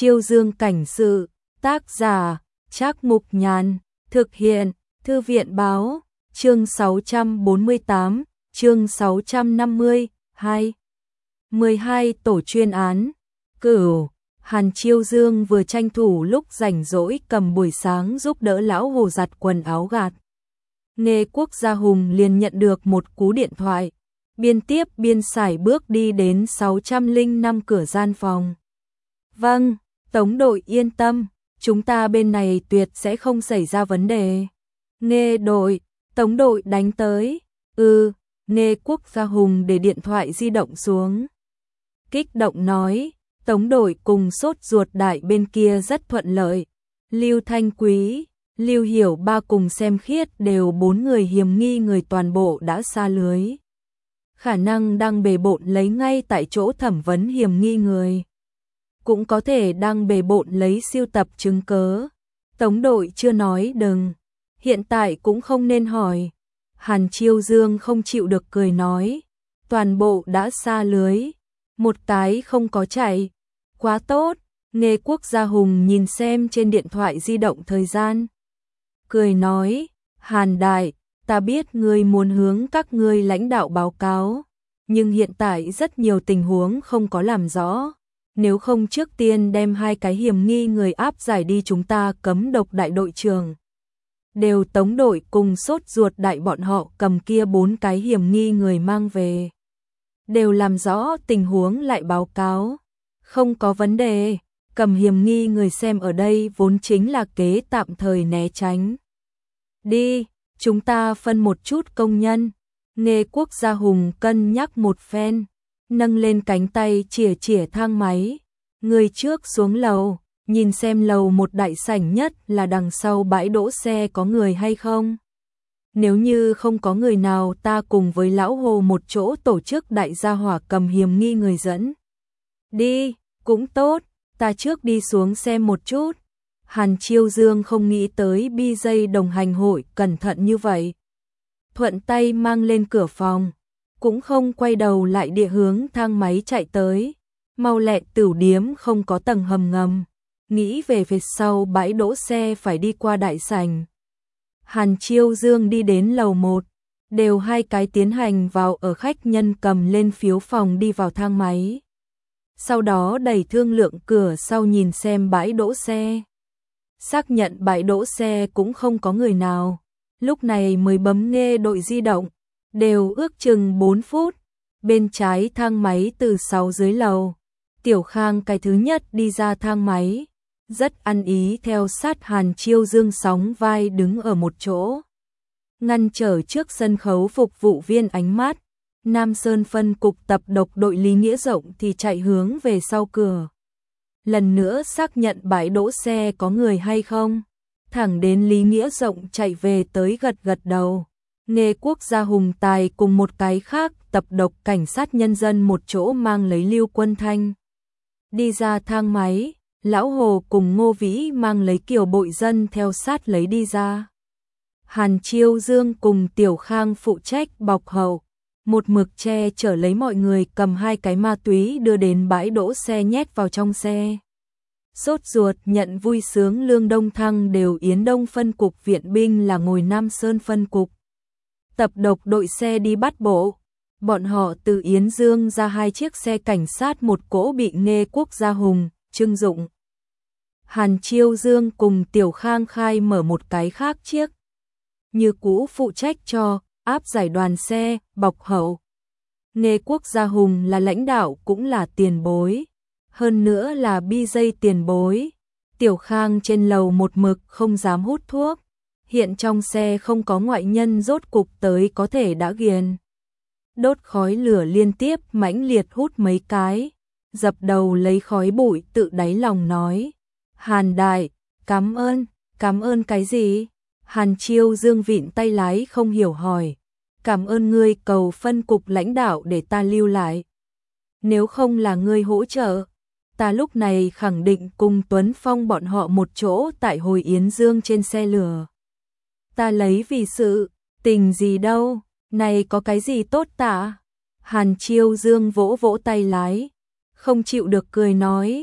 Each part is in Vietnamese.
Chiêu Dương cảnh sự, tác giả, Trác Mục Nhàn, thực hiện, Thư viện báo, chương 648, chương 650, 2. 12 tổ chuyên án, Cửu, Hàn Chiêu Dương vừa tranh thủ lúc rảnh rỗi cầm buổi sáng giúp đỡ lão Hồ giặt quần áo gạt. Nghe Quốc Gia Hùng liền nhận được một cú điện thoại, biên tiếp biên sải bước đi đến 605 cửa gian phòng. Vâng, Tống đội yên tâm, chúng ta bên này tuyệt sẽ không xảy ra vấn đề. Nghe đội, Tống đội đánh tới. Nghe Quốc Gia Hùng để điện thoại di động xuống. Kích động nói, Tống đội cùng sốt ruột đại bên kia rất thuận lợi. Lưu Thanh Quý, Lưu Hiểu Ba cùng Xem Khiết đều 4 người hiểm nghi người toàn bộ đã sa lưới. Khả năng đang bề bộn lấy ngay tại chỗ thẩm vấn hiểm nghi người. Cũng có thể đang bề bộn lấy siêu tập chứng cớ. Tống đội chưa nói đừng, hiện tại cũng không nên hỏi. Hàn Chiêu Dương không chịu được cười nói, toàn bộ đã sa lưới, một cái không có chạy. Quá tốt, Nghe Quốc Gia Hùng nhìn xem trên điện thoại di động thời gian. Cười nói, Hàn đại, ta biết ngươi muốn hướng các ngươi lãnh đạo báo cáo, nhưng hiện tại rất nhiều tình huống không có làm rõ. Nếu không trước tiên đem 2 cái hiểm nghi người áp giải đi chúng ta cấm độc đại đội trưởng. Đều Tống đội cùng sốt ruột đại bọn họ cầm kia 4 cái hiểm nghi người mang về. Đều làm rõ tình huống lại báo cáo. Không có vấn đề, cầm hiểm nghi người xem ở đây vốn chính là kế tạm thời né tránh. Đi, chúng ta phân một chút công nhân. Nghe Quốc Gia Hùng cân nhắc một phen, nâng lên cánh tay chìa chìa thang máy. Người trước xuống lầu, nhìn xem lầu một đại sảnh nhất là đằng sau bãi đỗ xe có người hay không. Nếu như không có người nào ta cùng với lão Hồ một chỗ tổ chức đại gia hỏa cầm hiểm nghi người dẫn. Đi, cũng tốt, ta trước đi xuống xem một chút. Hàn Chiêu Dương không nghĩ tới BJ đồng hành hội cẩn thận như vậy. Thuận tay mang lên cửa phòng, cũng không quay đầu lại địa hướng thang máy chạy tới. Mau lẹ Tửu điếm không có tầng hầm ngầm, nghĩ về phía sau bãi đỗ xe phải đi qua đại sảnh. Hàn Chiêu Dương đi đến lầu 1, đều 2 cái tiến hành vào ở khách nhân cầm lên phiếu phòng đi vào thang máy. Sau đó đẩy thương lượng cửa sau nhìn xem bãi đỗ xe. Xác nhận bãi đỗ xe cũng không có người nào, lúc này mới bấm nghe đội di động, đều ước chừng 4 phút. Bên trái thang máy từ 6 dưới lầu, Tiểu Khang cái thứ nhất đi ra thang máy, rất ăn ý theo sát Hàn Chiêu Dương sóng vai đứng ở một chỗ. Ngăn trở trước sân khấu phục vụ viên ánh mắt, Nam Sơn phân cục tập độc đội Lý Nghĩa Rộng thì chạy hướng về sau cửa. Lần nữa xác nhận bãi đỗ xe có người hay không, thẳng đến Lý Nghĩa Rộng chạy về tới gật gật đầu. Nghe Quốc Gia Hùng tài cùng một cái khác tập độc cảnh sát nhân dân một chỗ mang lấy Lưu Quân Thanh. Đi ra thang máy, lão Hồ cùng Ngô Vĩ mang lấy Kiều Bội Dân theo sát lấy đi ra. Hàn Chiêu Dương cùng Tiểu Khang phụ trách bọc hậu, một mực che chở lấy mọi người cầm 2 cái ma túy đưa đến bãi đỗ xe nhét vào trong xe. Sốt ruột nhận vui sướng Lương Đông Thăng đều Yến Đông phân cục viện binh là ngồi Nam Sơn phân cục. Tập độc đội xe đi bắt bộ, bọn họ từ Yến Dương ra 2 chiếc xe cảnh sát một cỗ bị Nghe Quốc Gia Hùng, Trưng Dụng. Hàn Chiêu Dương cùng Tiểu Khang khai mở một cái khác chiếc. Như cũ phụ trách cho, áp giải đoàn xe, bọc hậu. Nghe Quốc Gia Hùng là lãnh đạo cũng là tiền bối. Hơn nữa là BJ tiền bối. Tiểu Khang trên lầu một mực không dám hút thuốc. Hiện trong xe không có ngoại nhân rốt cục tới có thể đã ghiền. Đốt khói lửa liên tiếp mãnh liệt hút mấy cái. Dập đầu lấy khói bụi tự đáy lòng nói. Hàn đại, cảm ơn cái gì? Hàn Chiêu Dương vịn tay lái không hiểu hỏi. Cảm ơn ngươi cầu phân cục lãnh đạo để ta lưu lại. Nếu không là ngươi hỗ trợ, ta lúc này khẳng định cùng Tuấn Phong bọn họ một chỗ tại hồi Yến Dương trên xe lửa. Ta lấy vì sự tình gì đâu, này có cái gì tốt tả? Hàn Chiêu Dương vỗ vỗ tay lái, không chịu được cười nói,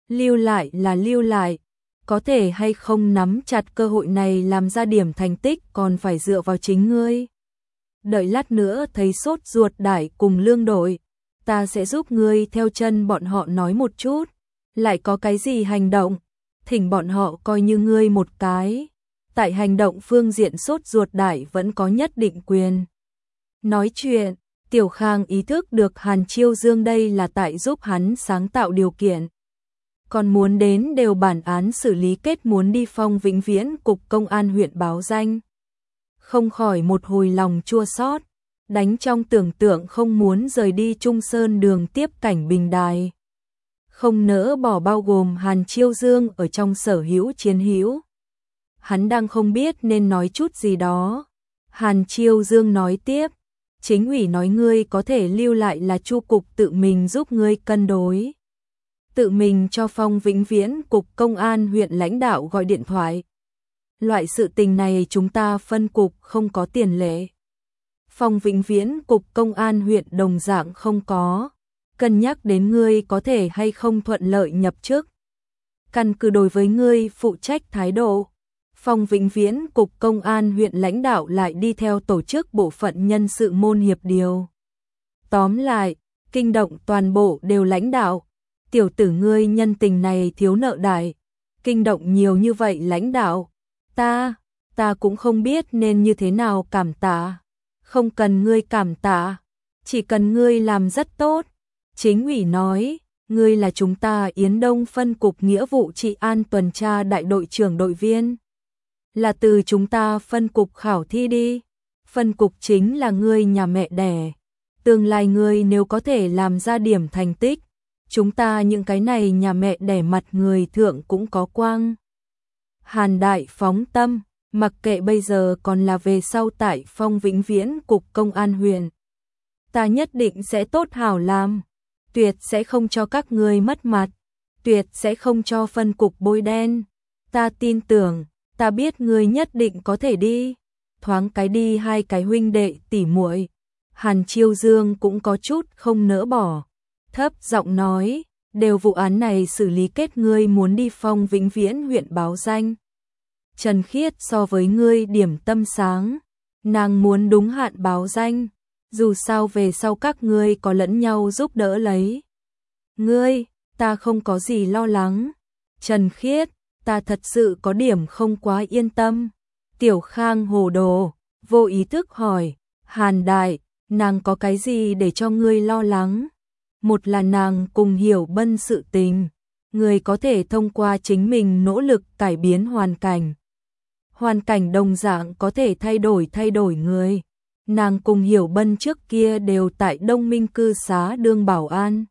Lưu lại là lưu lại, có thể hay không nắm chặt cơ hội này làm ra điểm thành tích còn phải dựa vào chính ngươi. Đợi lát nữa thấy sốt ruột Đại cùng Lương đội, ta sẽ giúp ngươi theo chân bọn họ nói một chút, lại có cái gì hành động, thỉnh bọn họ coi như ngươi một cái. Tại hành động phương diện sốt ruột Đại vẫn có nhất định quyền nói chuyện. Tiểu Khang ý thức được Hàn Chiêu Dương đây là tại giúp hắn sáng tạo điều kiện. Còn muốn đến đều bản án xử lý kết muốn đi Phong Vĩnh Viễn cục công an huyện báo danh. Không khỏi một hồi lòng chua xót, đánh trong tưởng tượng không muốn rời đi Trung Sơn đường tiếp cảnh bình đài. Không nỡ bỏ bao gồm Hàn Chiêu Dương ở trong sở hữu chiến hữu. Hắn đang không biết nên nói chút gì đó. Hàn Chiêu Dương nói tiếp, chính ủy nói ngươi có thể lưu lại là Chu cục tự mình giúp ngươi cân đối. Tự mình cho Phong Vĩnh Viễn cục công an huyện lãnh đạo gọi điện thoại. Loại sự tình này chúng ta phân cục không có tiền lệ. Phong Vĩnh Viễn cục công an huyện đồng dạng không có. Cân nhắc đến ngươi có thể hay không thuận lợi nhập chức. Căn cứ đối với ngươi phụ trách thái độ, Phong Vĩnh Viễn cục công an huyện lãnh đạo lại đi theo tổ chức bộ phận nhân sự môn hiệp điều. Tóm lại, kinh động toàn bộ đều lãnh đạo. Tiểu tử ngươi nhân tình này thiếu nợ Đại, kinh động nhiều như vậy lãnh đạo. Ta cũng không biết nên như thế nào cảm tạ. Không cần ngươi cảm tạ, chỉ cần ngươi làm rất tốt. Chính ủy nói, ngươi là chúng ta Yến Đông phân cục nghĩa vụ trị an tuần tra đại đội trưởng đội viên. Là từ chúng ta phân cục khảo thi đi. Phân cục chính là ngươi nhà mẹ đẻ. Tương lai ngươi nếu có thể làm ra điểm thành tích, chúng ta những cái này nhà mẹ đẻ mặt người thượng cũng có quang. Hàn Đại phóng tâm, mặc kệ bây giờ còn là về sau tại Phong Vĩnh Viễn cục công an huyện. Ta nhất định sẽ tốt hảo làm, tuyệt sẽ không cho các ngươi mất mặt, tuyệt sẽ không cho phân cục bôi đen. Ta tin tưởng, ta biết ngươi nhất định có thể đi. Thoáng cái đi hai cái huynh đệ tỉ muội. Hàn Chiêu Dương cũng có chút không nỡ bỏ. Thấp giọng nói, đều vụ án này xử lý kết ngươi muốn đi Phong Vĩnh Viễn huyện báo danh. Trần Khiết so với ngươi điểm tâm sáng, nàng muốn đúng hạn báo danh, dù sao về sau các ngươi có lẫn nhau giúp đỡ lấy. Ngươi, ta không có gì lo lắng. Trần Khiết, ta thật sự có điểm không quá yên tâm. Tiểu Khang hồ đồ, vô ý thức hỏi, Hàn Đại, nàng có cái gì để cho ngươi lo lắng? Một là nàng cùng Hiểu Bân sự tình, người có thể thông qua chính mình nỗ lực cải biến hoàn cảnh. Hoàn cảnh đồng dạng có thể thay đổi người. Nàng cùng Hiểu Bân trước kia đều tại Đông Minh cư xá đương bảo an.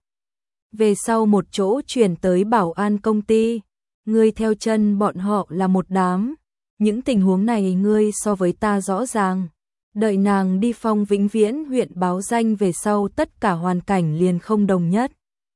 Về sau một chỗ chuyển tới bảo an công ty, ngươi theo chân bọn họ là một đám. Những tình huống này ngươi so với ta rõ ràng. Đợi nàng đi Phong Vĩnh Viễn huyện báo danh về sau tất cả hoàn cảnh liền không đồng nhất.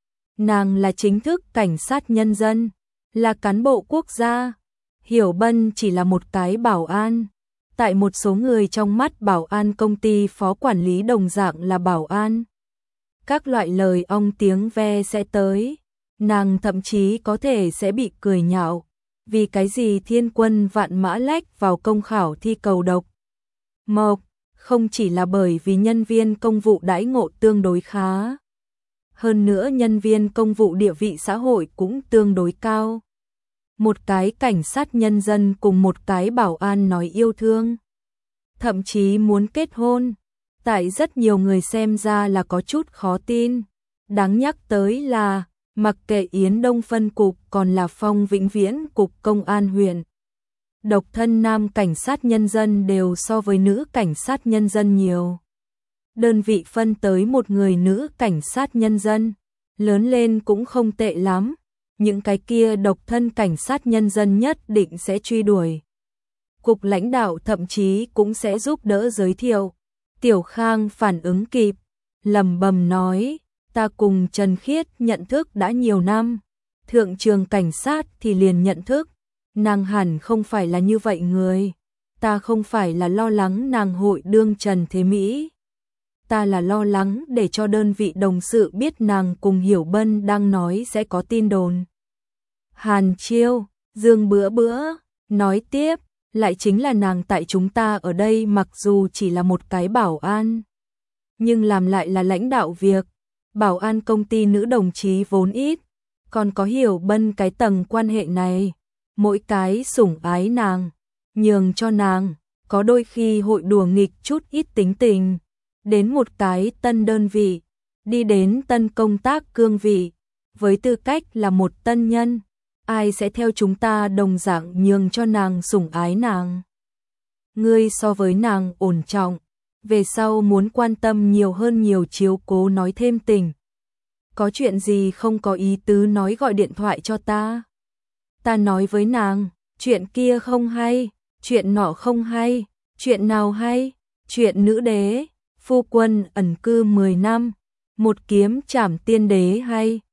Nàng là chính thức cảnh sát nhân dân, là cán bộ quốc gia. Hiểu Bân chỉ là một cái bảo an. Tại một số người trong mắt bảo an công ty phó quản lý đồng dạng là bảo an. Các loại lời ong tiếng ve sẽ tới. Nàng thậm chí có thể sẽ bị cười nhạo. Vì cái gì thiên quân vạn mã lách vào công khảo thi cầu độc mộc, không chỉ là bởi vì nhân viên công vụ đãi ngộ tương đối khá. Hơn nữa nhân viên công vụ địa vị xã hội cũng tương đối cao. Một cái cảnh sát nhân dân cùng một cái bảo an nói yêu thương. Thậm chí muốn kết hôn. Tại rất nhiều người xem ra là có chút khó tin. Đáng nhắc tới là, mặc kệ Yến Đông phân cục còn là Phong Vĩnh Viễn cục công an huyện. Độc thân nam cảnh sát nhân dân đều so với nữ cảnh sát nhân dân nhiều. Đơn vị phân tới một người nữ cảnh sát nhân dân, lớn lên cũng không tệ lắm. Những cái kia độc thân cảnh sát nhân dân nhất định sẽ truy đuổi. Cục lãnh đạo thậm chí cũng sẽ giúp đỡ giới thiệu. Tiểu Khang phản ứng kịp, lẩm bẩm nói, ta cùng Trần Khiết nhận thức đã nhiều năm. Thượng trường cảnh sát thì liền nhận thức. Nàng hẳn không phải là như vậy người. Ta không phải là lo lắng nàng hội đương Trần Thế Mỹ. Ta là lo lắng để cho đơn vị đồng sự biết nàng cùng Hiểu Bân đang nói sẽ có tin đồn. Hàn Chiêu, Dương Bữa Bữa, nói tiếp, lại chính là nàng tại chúng ta ở đây mặc dù chỉ là một cái bảo an, nhưng làm lại là lãnh đạo việc. Bảo an công ty nữ đồng chí vốn ít, còn có Hiểu Bân cái tầng quan hệ này, mỗi cái sủng ái nàng, nhường cho nàng, có đôi khi hội đùa nghịch chút ít tính tình, đến một cái tân đơn vị, đi đến tân công tác cương vị, với tư cách là một tân nhân, ai sẽ theo chúng ta đồng dạng nhường cho nàng sủng ái nàng. Ngươi so với nàng ổn trọng, về sau muốn quan tâm nhiều hơn nhiều chiếu cố nói thêm tình. Có chuyện gì không có ý tứ nói gọi điện thoại cho ta. Ta nói với nàng, chuyện kia không hay, chuyện nọ không hay, chuyện nào hay, chuyện nữ đế, phu quân ẩn cư 10 năm, một kiếm trảm tiên đế hay.